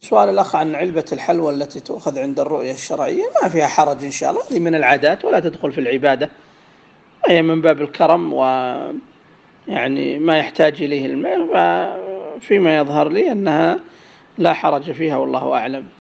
سؤال الأخ عن علبة الحلوى التي تؤخذ عند الرؤية الشرعية، ما فيها حرج إن شاء الله، هذه من العادات ولا تدخل في العبادة، وهي من باب الكرم ويعني ما يحتاج إليه الماء، فيما يظهر لي أنها لا حرج فيها والله أعلم.